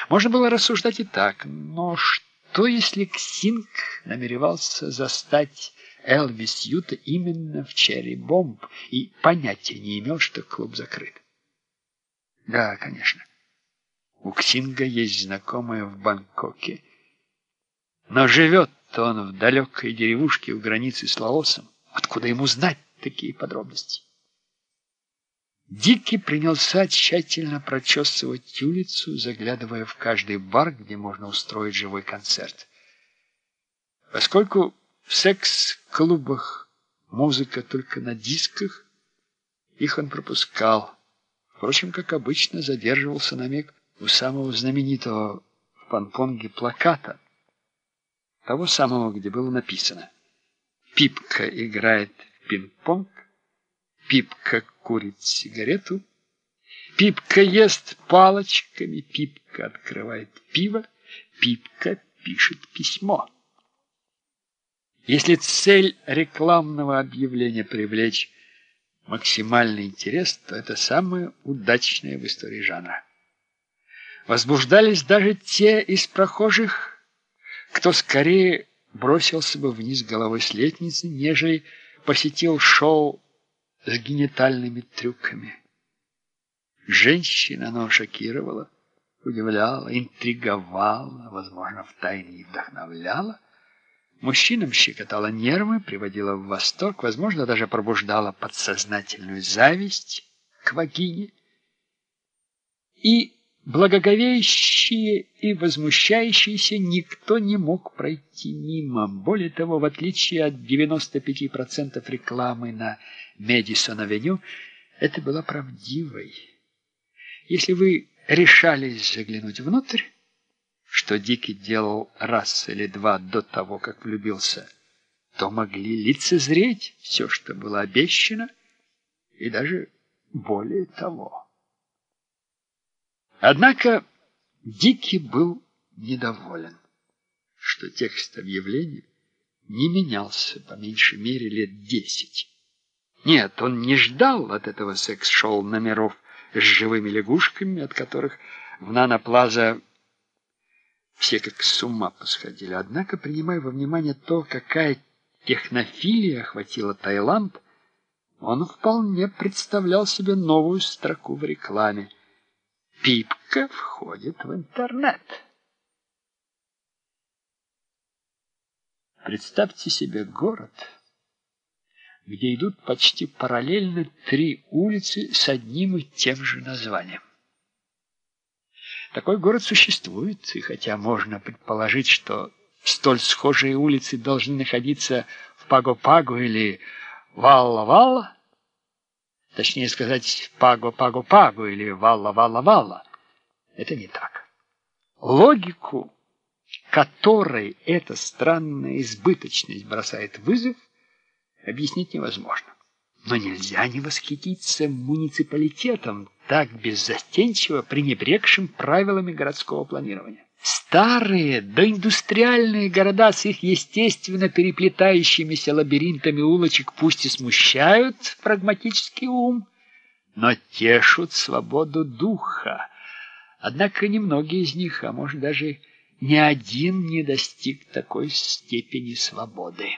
Можно было рассуждать и так, но что, если Ксинг намеревался застать Элвис Юта именно в Черри-Бомб и понятия не имел, что клуб закрыт? Да, конечно, у Ксинга есть знакомые в Бангкоке, но живет-то он в далекой деревушке у границы с Лаосом. Откуда ему знать такие подробности? Дикий принялся тщательно прочесывать улицу, заглядывая в каждый бар, где можно устроить живой концерт. Поскольку в секс-клубах музыка только на дисках, их он пропускал. Впрочем, как обычно, задерживался на миг у самого знаменитого в Панпонге плаката, того самого, где было написано: «Пипка играет в пинг-понг, Пипка курит сигарету, Пипка ест палочками, Пипка открывает пиво, Пипка пишет письмо». Если цель рекламного объявления привлечь максимальный интерес, то это самое удачное в истории жанра. Возбуждались даже те из прохожих, кто скорее бросился бы вниз головой с лестницы, нежели посетил шоу с генитальными трюками. Женщин оно шокировало, удивляло, интриговало, возможно, втайне и вдохновляло. Мужчинам щекотало нервы, приводило в восторг, возможно, даже пробуждало подсознательную зависть к вагине. И благоговеющие и возмущающиеся никто не мог пройти мимо. Более того, в отличие от 95% рекламы на Мэдисон-авеню, это была правдивой. Если вы решались заглянуть внутрь, что Дикий делал раз или два до того, как влюбился, то могли лицезреть все, что было обещано, и даже более того. Однако Дикий был недоволен, что текст объявления не менялся по меньшей мере лет 10. Нет, он не ждал от этого секс-шоу номеров с живыми лягушками, от которых в Нано-Плаза все как с ума посходили. Однако, принимая во внимание то, какая технофилия охватила Таиланд, он вполне представлял себе новую строку в рекламе: «Пипка входит в интернет». Представьте себе город, где идут почти параллельно 3 улицы с одним и тем же названием. Такой город существует, и хотя можно предположить, что столь схожие улицы должны находиться в Паго-Паго или Валла-Валла, точнее сказать, Паго-Паго-Паго или Валла-Валла-Валла, это не так. Логику, которой эта странная избыточность бросает вызов, объяснить невозможно. Но нельзя не восхититься муниципалитетом, так беззастенчиво пренебрегшим правилами городского планирования. Старые доиндустриальные города с их естественно переплетающимися лабиринтами улочек пусть и смущают прагматический ум, но тешут свободу духа. Однако немногие из них, а может даже ни один, не достиг такой степени свободы.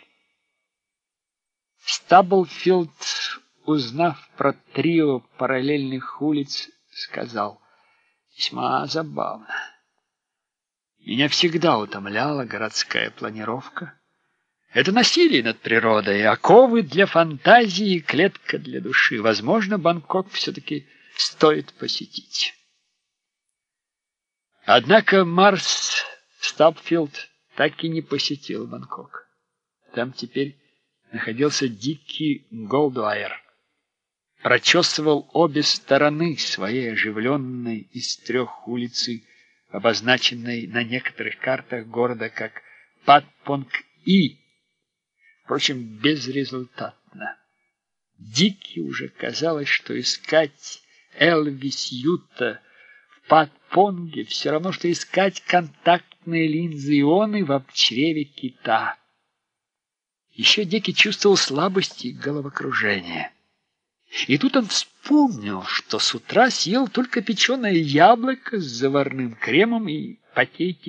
Стаблфилд, узнав про трио параллельных улиц, сказал: «Весьма забавно. Меня всегда утомляла городская планировка. Это насилие над природой, оковы для фантазии и клетка для души. Возможно, Бангкок все-таки стоит посетить». Однако Марс Стаблфилд так и не посетил Бангкок. Там теперь находился Дикий Голдуайер. Прочесывал обе стороны своей оживленной из 3 улицы, обозначенной на некоторых картах города как Патпонг-И. Впрочем, безрезультатно. Дикий уже казалось, что искать Элвис Юта в Патпонге все равно, что искать контактные линзы ионы в чреве кита. Еще Дикий чувствовал слабости и головокружение. И тут он вспомнил, что с утра съел только печеное яблоко с заварным кремом и патейки.